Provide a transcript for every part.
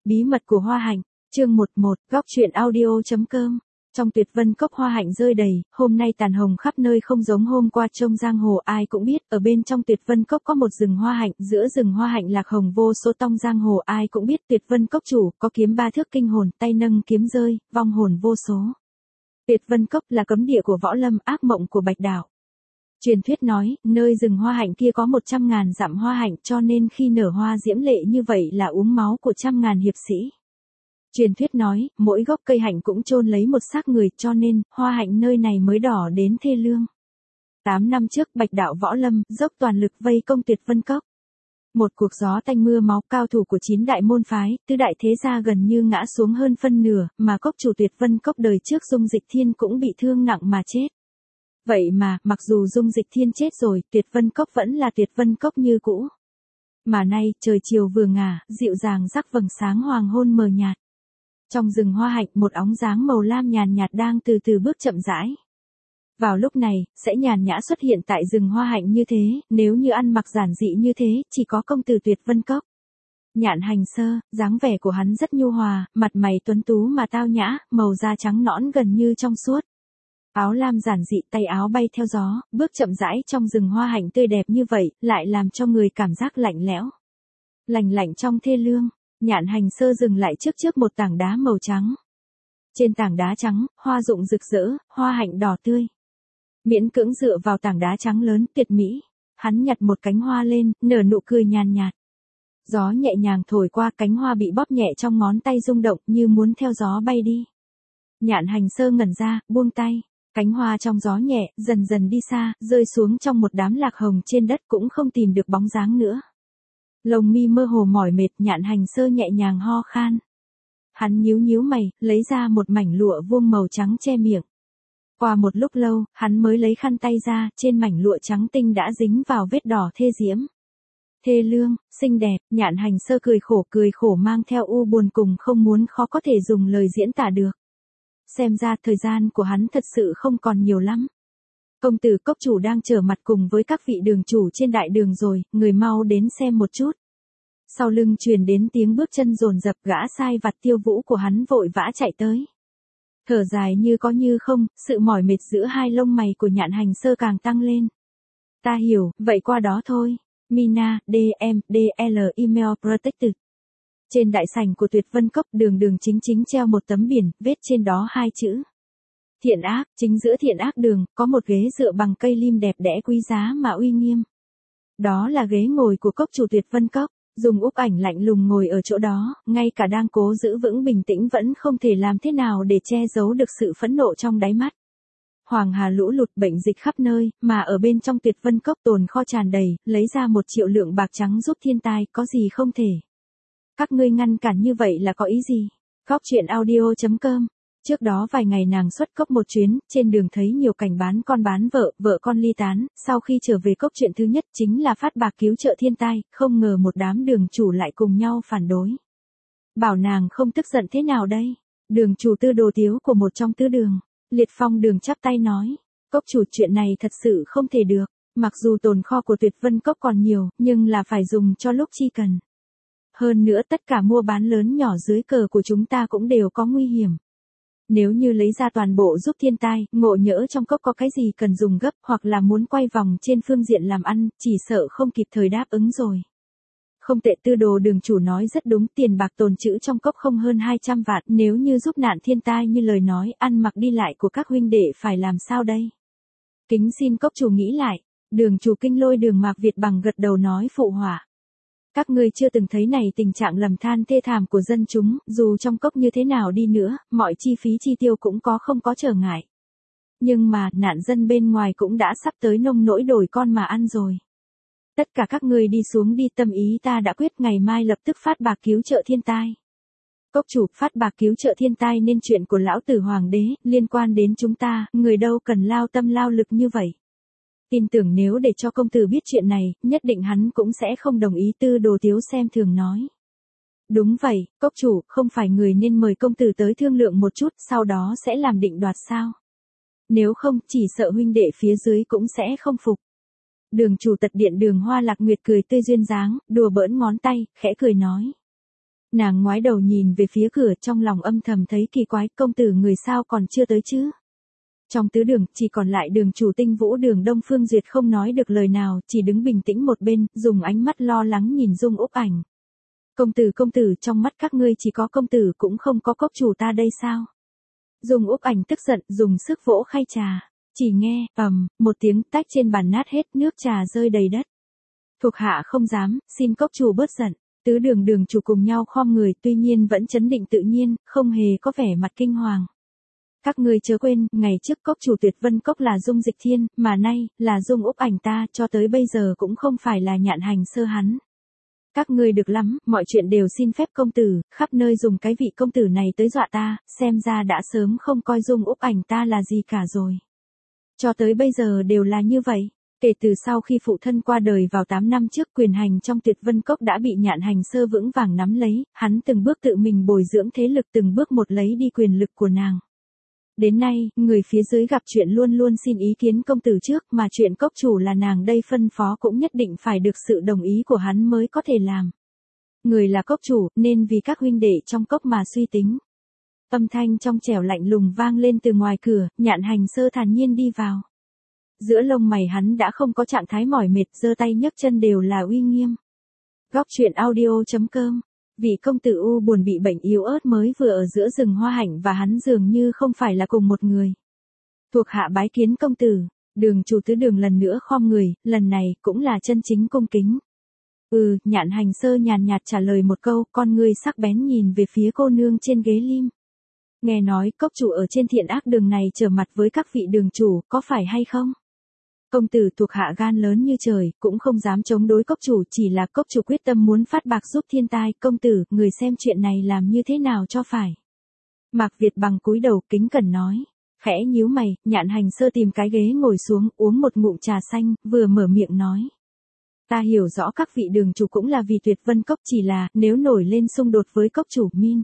Bí mật của hoa hạnh, chương 11, góc truyện audio.com. Trong Tuyệt Vân Cốc hoa hạnh rơi đầy, hôm nay tàn hồng khắp nơi không giống hôm qua trông giang hồ ai cũng biết, ở bên trong Tuyệt Vân Cốc có một rừng hoa hạnh, giữa rừng hoa hạnh lạc hồng vô số tông giang hồ ai cũng biết Tuyệt Vân Cốc chủ, có kiếm ba thước kinh hồn, tay nâng kiếm rơi, vong hồn vô số. Tuyệt Vân Cốc là cấm địa của võ lâm, ác mộng của Bạch Đạo. Truyền thuyết nói, nơi rừng hoa hạnh kia có 100.000 dặm hoa hạnh cho nên khi nở hoa diễm lệ như vậy là uống máu của 100.000 hiệp sĩ. Truyền thuyết nói, mỗi gốc cây hạnh cũng chôn lấy một xác người cho nên, hoa hạnh nơi này mới đỏ đến thê lương. 8 năm trước Bạch Đạo võ lâm, dốc toàn lực vây công Tuyệt Vân Cốc. Một cuộc gió tanh mưa máu cao thủ của 9 đại môn phái, tứ đại thế gia gần như ngã xuống hơn phân nửa, mà cốc chủ Tuyệt Vân Cốc đời trước Dung Dịch Thiên cũng bị thương nặng mà chết. Vậy mà, mặc dù Dung Dịch Thiên chết rồi, Tuyệt Vân Cốc vẫn là Tuyệt Vân Cốc như cũ. Mà nay, trời chiều vừa ngả, dịu dàng rắc vầng sáng hoàng hôn mờ nhạt. Trong rừng hoa hạnh, một óng dáng màu lam nhàn nhạt đang từ từ bước chậm rãi. Vào lúc này, sẽ nhàn nhã xuất hiện tại rừng hoa hạnh như thế, nếu như ăn mặc giản dị như thế, chỉ có công tử Tuyệt Vân Cốc. Nhạn Hành Sơ, dáng vẻ của hắn rất nhu hòa, mặt mày tuấn tú mà tao nhã, màu da trắng nõn gần như trong suốt. Áo lam giản dị, tay áo bay theo gió, bước chậm rãi trong rừng hoa hạnh tươi đẹp như vậy, lại làm cho người cảm giác lạnh lẽo. Lạnh lạnh trong thê lương, Nhạn Hành Sơ dừng lại trước một tảng đá màu trắng. Trên tảng đá trắng, hoa rụng rực rỡ, hoa hạnh đỏ tươi. Miễn cưỡng dựa vào tảng đá trắng lớn tuyệt mỹ, hắn nhặt một cánh hoa lên, nở nụ cười nhàn nhạt. Gió nhẹ nhàng thổi qua, cánh hoa bị bóp nhẹ trong ngón tay rung động như muốn theo gió bay đi. Nhạn Hành Sơ ngẩn ra, buông tay. Cánh hoa trong gió nhẹ, dần dần đi xa, rơi xuống trong một đám lạc hồng trên đất cũng không tìm được bóng dáng nữa. Lông mi mơ hồ mỏi mệt, Nhạn Hành Sơ nhẹ nhàng ho khan. Hắn nhíu mày, lấy ra một mảnh lụa vuông màu trắng che miệng. Qua một lúc lâu, hắn mới lấy khăn tay ra, trên mảnh lụa trắng tinh đã dính vào vết đỏ thê diễm. Thê lương, xinh đẹp, Nhạn Hành Sơ cười khổ mang theo u buồn cùng không muốn khó có thể dùng lời diễn tả được. Xem ra thời gian của hắn thật sự không còn nhiều lắm. Công tử Cốc chủ đang trở mặt cùng với các vị đường chủ trên đại đường rồi, người mau đến xem một chút. Sau lưng truyền đến tiếng bước chân dồn dập, gã sai vặt Tiêu Vũ của hắn vội vã chạy tới. Thở dài như có như không, sự mỏi mệt giữa hai lông mày của Nhạn Hành Sơ càng tăng lên. Ta hiểu, vậy qua đó thôi. Mina, DM, DL email protected. Trên đại sảnh của Tuyệt Vân Cốc đường chính treo một tấm biển, viết trên đó hai chữ. Thiện ác, chính giữa thiện ác đường, có một ghế dựa bằng cây lim đẹp đẽ quý giá mà uy nghiêm. Đó là ghế ngồi của cốc chủ Tuyệt Vân Cốc, Dung Úc Ảnh lạnh lùng ngồi ở chỗ đó, ngay cả đang cố giữ vững bình tĩnh vẫn không thể làm thế nào để che giấu được sự phẫn nộ trong đáy mắt. Hoàng hà lũ lụt bệnh dịch khắp nơi, mà ở bên trong Tuyệt Vân Cốc tồn kho tràn đầy, lấy ra 1 triệu lượng bạc trắng giúp thiên tai, có gì không thể. Các ngươi ngăn cản như vậy là có ý gì? Góc truyện audio.com. Trước đó vài ngày nàng xuất cốc một chuyến, trên đường thấy nhiều cảnh bán con bán vợ, vợ con ly tán, sau khi trở về cốc chuyện thứ nhất chính là phát bạc cứu trợ thiên tai, không ngờ một đám đường chủ lại cùng nhau phản đối. Bảo nàng không tức giận thế nào đây? Đường chủ Tư Đồ Tiếu của một trong tứ đường, Liệt Phong đường chắp tay nói, cốc chủ chuyện này thật sự không thể được, mặc dù tồn kho của Tuyệt Vân Cốc còn nhiều, nhưng là phải dùng cho lúc chi cần. Hơn nữa tất cả mua bán lớn nhỏ dưới cờ của chúng ta cũng đều có nguy hiểm. Nếu như lấy ra toàn bộ giúp thiên tai, ngộ nhỡ trong cốc có cái gì cần dùng gấp hoặc là muốn quay vòng trên phương diện làm ăn, chỉ sợ không kịp thời đáp ứng rồi. Không tệ, Tư Đồ đường chủ nói rất đúng, tiền bạc tồn trữ trong cốc không hơn 200 vạn, nếu như giúp nạn thiên tai như lời nói, ăn mặc đi lại của các huynh đệ phải làm sao đây? Kính xin cốc chủ nghĩ lại, đường chủ Kinh Lôi đường Mạc Việt bằng gật đầu nói phụ họa. Các ngươi chưa từng thấy này tình trạng lầm than thê thảm của dân chúng, dù trong cốc như thế nào đi nữa, mọi chi phí chi tiêu cũng không có trở ngại. Nhưng mà, nạn dân bên ngoài cũng đã sắp tới nông nỗi đổi con mà ăn rồi. Tất cả các ngươi đi xuống đi, tâm ý ta đã quyết, ngày mai lập tức phát bạc cứu trợ thiên tai. Cốc chủ, phát bạc cứu trợ thiên tai nên chuyện của lão tử hoàng đế, liên quan đến chúng ta, người đâu cần lao tâm lao lực như vậy. Tin tưởng nếu để cho công tử biết chuyện này, nhất định hắn cũng sẽ không đồng ý, Tư Đồ Tiếu xem thường nói. Đúng vậy, cốc chủ, không phải người nên mời công tử tới thương lượng một chút, sau đó sẽ làm định đoạt sao? Nếu không, chỉ sợ huynh đệ phía dưới cũng sẽ không phục. Đường chủ Tật Điện Đường Hoa Lạc Nguyệt cười tươi duyên dáng, đùa bỡn ngón tay, khẽ cười nói. Nàng ngoái đầu nhìn về phía cửa, trong lòng âm thầm thấy kỳ quái, công tử người sao còn chưa tới chứ? Trong tứ đường, chỉ còn lại đường chủ Tinh Vũ Đường Đông Phương Duyệt không nói được lời nào, chỉ đứng bình tĩnh một bên, dùng ánh mắt lo lắng nhìn Dung Úc Ảnh. Công tử, trong mắt các ngươi chỉ có công tử cũng không có cốc chủ ta đây sao? Dung Úc Ảnh tức giận, dùng sức vỗ khay trà. Chỉ nghe, một tiếng tách trên bàn nát hết, nước trà rơi đầy đất. Thuộc hạ không dám, xin cốc chủ bớt giận. Tứ đường đường chủ cùng nhau khom người, tuy nhiên vẫn trấn định tự nhiên, không hề có vẻ mặt kinh hoàng. Các ngươi chớ quên, ngày trước cốc chủ Tuyệt Vân Cốc là Dung Dịch Thiên, mà nay, là Dung Úc Ảnh ta, cho tới bây giờ cũng không phải là Nhạn Hành Sơ hắn. Các ngươi được lắm, mọi chuyện đều xin phép công tử, khắp nơi dùng cái vị công tử này tới dọa ta, xem ra đã sớm không coi Dung Úc Ảnh ta là gì cả rồi. Cho tới bây giờ đều là như vậy. Kể từ sau khi phụ thân qua đời vào 8 năm trước, quyền hành trong Tuyệt Vân Cốc đã bị Nhạn Hành Sơ vững vàng nắm lấy, hắn từng bước tự mình bồi dưỡng thế lực, từng bước một lấy đi quyền lực của nàng. Đến nay, người phía dưới gặp chuyện luôn luôn xin ý kiến công tử trước, mà chuyện cốc chủ là nàng đây phân phó cũng nhất định phải được sự đồng ý của hắn mới có thể làm. Người là cốc chủ, nên vì các huynh đệ trong cốc mà suy tính. Âm thanh trong trẻo lạnh lùng vang lên từ ngoài cửa, Nhạn Hành Sơ thản nhiên đi vào. Giữa lông mày hắn đã không có trạng thái mỏi mệt, giơ tay nhấc chân đều là uy nghiêm. Góc truyện audio.com. Vị công tử u buồn bị bệnh yếu ớt mới vừa ở giữa rừng hoa hạnh và hắn dường như không phải là cùng một người. Thuộc hạ bái kiến công tử. Đường chủ tứ đường lần nữa khom người, lần này cũng là chân chính cung kính. Nhạn Hành Sơ nhàn nhạt trả lời một câu, con ngươi sắc bén nhìn về phía cô nương trên ghế lim. Nghe nói cốc chủ ở trên Thiện Ác Đường này trở mặt với các vị đường chủ, có phải hay không? Công tử, thuộc hạ gan lớn như trời, cũng không dám chống đối cốc chủ, chỉ là cốc chủ quyết tâm muốn phát bạc giúp thiên tai. Công tử, người xem chuyện này làm như thế nào cho phải? Mạc Việt bằng cúi đầu kính cẩn nói. Khẽ nhíu mày, Nhạn Hành Sơ tìm cái ghế ngồi xuống, uống một ngụm trà xanh, vừa mở miệng nói. Ta hiểu rõ các vị đường chủ cũng là vì Tuyệt Vân Cốc, chỉ là, nếu nổi lên xung đột với cốc chủ Min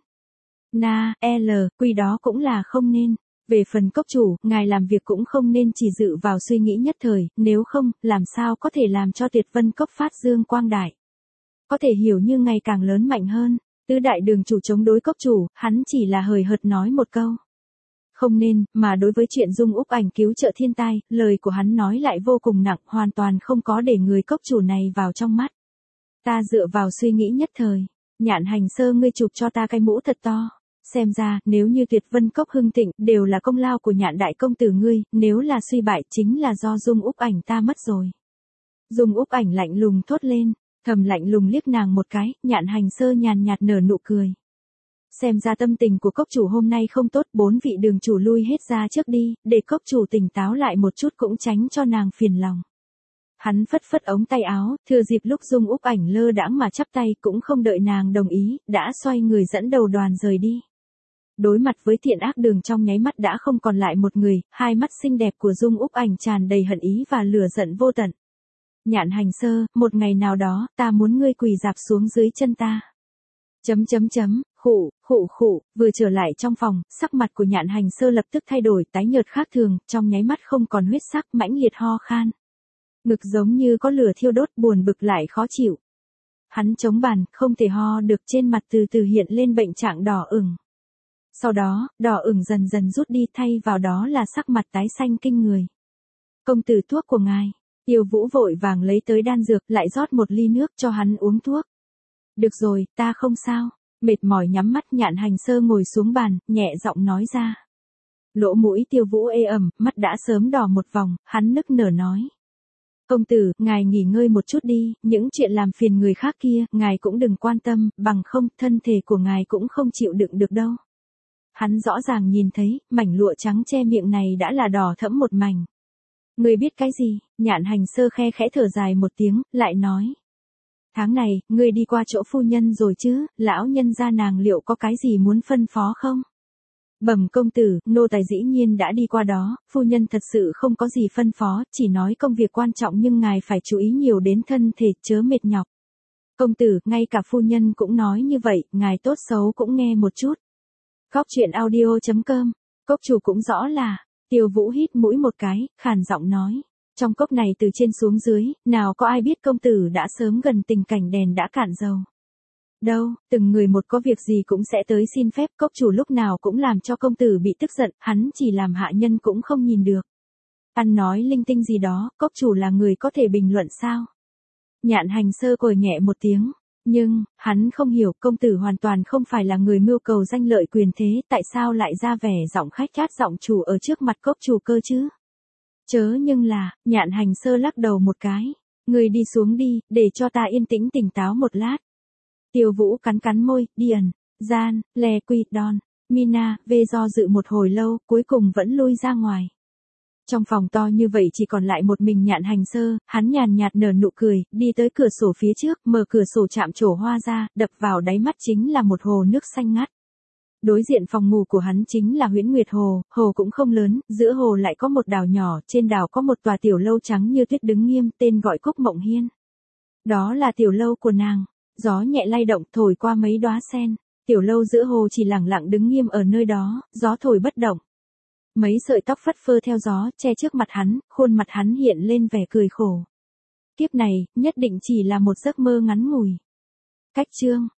Na, L, Quy đó cũng là không nên. Về phần cốc chủ, ngài làm việc cũng không nên chỉ dự vào suy nghĩ nhất thời, nếu không, làm sao có thể làm cho Tuyệt Vân Cốc phát dương quang đại. Có thể hiểu như ngày càng lớn mạnh hơn, tứ đại đường chủ chống đối cốc chủ, hắn chỉ là hời hợt nói một câu. Không nên, mà đối với chuyện Dung Úc Ảnh cứu trợ thiên tai, lời của hắn nói lại vô cùng nặng, hoàn toàn không có để người cốc chủ này vào trong mắt. Ta dựa vào suy nghĩ nhất thời, Nhạn Hành Sơ ngươi chụp cho ta cái mũ thật to. Xem ra, nếu như Tuyệt Vân Cốc hưng thịnh, đều là công lao của Nhạn đại công tử ngươi, nếu là suy bại chính là do Dung Úc Ảnh ta mất rồi. Dung Úc Ảnh lạnh lùng thốt lên, thầm lạnh lùng liếc nàng một cái, Nhạn Hành Sơ nhàn nhạt nở nụ cười. Xem ra tâm tình của cốc chủ hôm nay không tốt, 4 vị đường chủ lui hết ra trước đi, để cốc chủ tỉnh táo lại một chút cũng tránh cho nàng phiền lòng. Hắn phất phất ống tay áo, thừa dịp lúc Dung Úc Ảnh lơ đãng mà chắp tay, cũng không đợi nàng đồng ý, đã xoay người dẫn đầu đoàn rời đi. Đối mặt với Thiện Ác Đường trong nháy mắt đã không còn lại một người, hai mắt xinh đẹp của Dung Úc Ảnh tràn đầy hận ý và lửa giận vô tận. Nhạn Hành Sơ, một ngày nào đó, ta muốn ngươi quỳ rạp xuống dưới chân ta. Khụ, vừa trở lại trong phòng, sắc mặt của Nhạn Hành Sơ lập tức thay đổi, tái nhợt khác thường, trong nháy mắt không còn huyết sắc, mãnh liệt ho khan. Ngực giống như có lửa thiêu đốt, buồn bực lại khó chịu. Hắn chống bàn, không thể ho được, trên mặt từ từ hiện lên bệnh trạng đỏ ửng. Sau đó, đỏ ửng dần dần rút đi, thay vào đó là sắc mặt tái xanh kinh người. Công tử, thuốc của ngài. Tiêu Vũ vội vàng lấy tới đan dược, lại rót một ly nước cho hắn uống thuốc. Được rồi, ta không sao. Mệt mỏi nhắm mắt, Nhạn Hành Sơ ngồi xuống bàn, nhẹ giọng nói ra. Lỗ mũi Tiêu Vũ ê ẩm, mắt đã sớm đỏ một vòng, hắn nức nở nói. Công tử, ngài nghỉ ngơi một chút đi, những chuyện làm phiền người khác kia, ngài cũng đừng quan tâm, bằng không, thân thể của ngài cũng không chịu đựng được đâu. Hắn rõ ràng nhìn thấy, mảnh lụa trắng che miệng này đã là đỏ thẫm một mảnh. Ngươi biết cái gì? Nhạn Hành Sơ khe khẽ thở dài một tiếng, lại nói. Tháng này, ngươi đi qua chỗ phu nhân rồi chứ, lão nhân gia nàng liệu có cái gì muốn phân phó không? Bẩm công tử, nô tài dĩ nhiên đã đi qua đó, phu nhân thật sự không có gì phân phó, chỉ nói công việc quan trọng nhưng ngài phải chú ý nhiều đến thân thể, chớ mệt nhọc. Công tử, ngay cả phu nhân cũng nói như vậy, ngài tốt xấu cũng nghe một chút. Góc truyện audio.com, cốc chủ cũng rõ là, Tiêu Vũ hít mũi một cái, khàn giọng nói. Trong cốc này từ trên xuống dưới, nào có ai biết công tử đã sớm gần tình cảnh đèn đã cạn dầu. Đâu, từng người một có việc gì cũng sẽ tới xin phép, cốc chủ lúc nào cũng làm cho công tử bị tức giận, hắn chỉ làm hạ nhân cũng không nhìn được. Ăn nói linh tinh gì đó, cốc chủ là người có thể bình luận sao? Nhạn Hành Sơ cười nhẹ một tiếng, nhưng, hắn không hiểu công tử hoàn toàn không phải là người mưu cầu danh lợi quyền thế, tại sao lại ra vẻ giọng khách gát giọng chủ ở trước mặt cốc chủ cơ chứ? Chớ nhưng là, Nhạn Hành Sơ lắc đầu một cái, người đi xuống đi, để cho ta yên tĩnh tỉnh táo một lát. Tiêu Vũ cắn cắn môi, Điền, Gian, Lè Quy, Đòn, Mina, về do dự một hồi lâu, cuối cùng vẫn lui ra ngoài. Trong phòng to như vậy chỉ còn lại một mình Nhạn Hành Sơ, hắn nhàn nhạt nở nụ cười, đi tới cửa sổ phía trước, mở cửa sổ chạm trổ hoa ra, đập vào đáy mắt chính là một hồ nước xanh ngắt. Đối diện phòng ngủ của hắn chính là Huyễn Nguyệt Hồ, hồ cũng không lớn, giữa hồ lại có một đảo nhỏ, trên đảo có một tòa tiểu lâu trắng như tuyết đứng nghiêm, tên gọi Cúc Mộng Hiên. Đó là tiểu lâu của nàng. Gió nhẹ lay động thổi qua mấy đóa sen, tiểu lâu giữa hồ chỉ lẳng lặng đứng nghiêm ở nơi đó, gió thổi bất động. Mấy sợi tóc phất phơ theo gió, che trước mặt hắn, khuôn mặt hắn hiện lên vẻ cười khổ. Kiếp này, nhất định chỉ là một giấc mơ ngắn ngủi. Cách chương